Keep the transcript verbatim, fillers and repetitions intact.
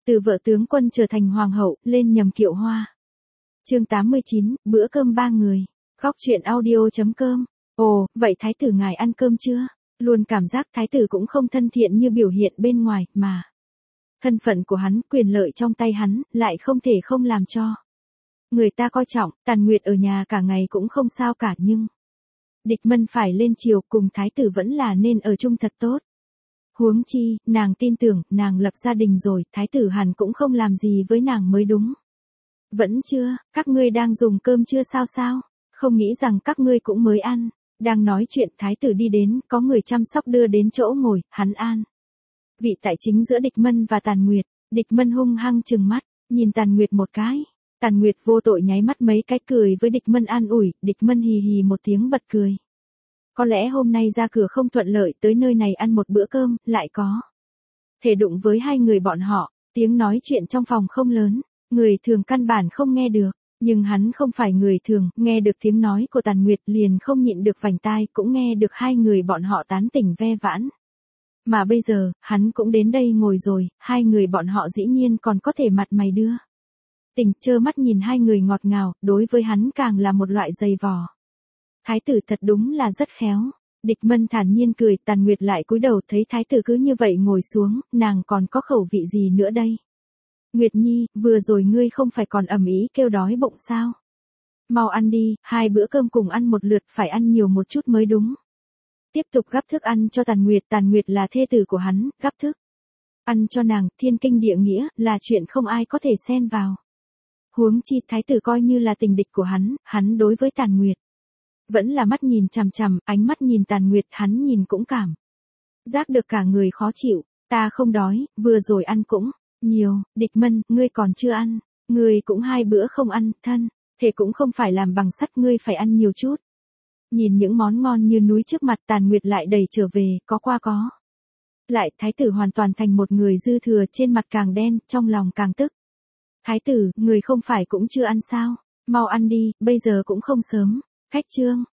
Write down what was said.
Từ vợ tướng quân trở thành hoàng hậu, lên nhầm kiệu hoa. Chương tám mươi chín, bữa cơm ba người. Góc truyện audio chấm com. Ồ, vậy thái tử ngài ăn cơm chưa? Luôn cảm giác thái tử cũng không thân thiện như biểu hiện bên ngoài, mà thân phận của hắn, quyền lợi trong tay hắn, lại không thể không làm cho người ta coi trọng. Tàn Nguyệt ở nhà cả ngày cũng không sao cả, nhưng Địch Mân phải lên triều, cùng thái tử vẫn là nên ở chung thật tốt. Huống chi, nàng tin tưởng, nàng lập gia đình rồi, thái tử hẳn cũng không làm gì với nàng mới đúng. Vẫn chưa, các ngươi đang dùng cơm chưa sao sao? Không nghĩ rằng các ngươi cũng mới ăn. Đang nói chuyện, thái tử đi đến, có người chăm sóc đưa đến chỗ ngồi, hắn an vị tại chính giữa Địch Mân và Tàn Nguyệt. Địch Mân hung hăng trừng mắt, nhìn Tàn Nguyệt một cái. Tàn Nguyệt vô tội nháy mắt mấy cái, cười với Địch Mân an ủi. Địch Mân hì hì một tiếng bật cười. Có lẽ hôm nay ra cửa không thuận lợi, tới nơi này ăn một bữa cơm, lại có thể đụng với hai người bọn họ. Tiếng nói chuyện trong phòng không lớn, người thường căn bản không nghe được. Nhưng hắn không phải người thường, nghe được tiếng nói của Tàn Nguyệt liền không nhịn được vành tai, cũng nghe được hai người bọn họ tán tỉnh ve vãn. Mà bây giờ, hắn cũng đến đây ngồi rồi, hai người bọn họ dĩ nhiên còn có thể mặt mày đưa tình, trơ mắt nhìn hai người ngọt ngào, đối với hắn càng là một loại giày vò. Thái tử thật đúng là rất khéo. Địch Mân thản nhiên cười. Tàn Nguyệt lại cúi đầu, thấy thái tử cứ như vậy ngồi xuống, nàng còn có khẩu vị gì nữa đây? Nguyệt Nhi, vừa rồi ngươi không phải còn ầm ĩ kêu đói bụng sao? Mau ăn đi, hai bữa cơm cùng ăn một lượt, phải ăn nhiều một chút mới đúng. Tiếp tục gắp thức ăn cho Tàn Nguyệt. Tàn Nguyệt là thê tử của hắn, gắp thức ăn cho nàng, thiên kinh địa nghĩa, là chuyện không ai có thể xen vào. Huống chi thái tử coi như là tình địch của hắn, hắn đối với Tàn Nguyệt vẫn là mắt nhìn chằm chằm, ánh mắt nhìn Tàn Nguyệt, hắn nhìn cũng cảm giác được cả người khó chịu. Ta không đói, vừa rồi ăn cũng nhiều. Địch Mân, ngươi còn chưa ăn, ngươi cũng hai bữa không ăn, thân thể cũng không phải làm bằng sắt, ngươi phải ăn nhiều chút. Nhìn những món ngon như núi trước mặt, Tàn Nguyệt lại đẩy trở về, có qua có lại. Thái tử hoàn toàn thành một người dư thừa, trên mặt càng đen, trong lòng càng tức. Thái tử, người không phải cũng chưa ăn sao? Mau ăn đi, bây giờ cũng không sớm. Khách trương,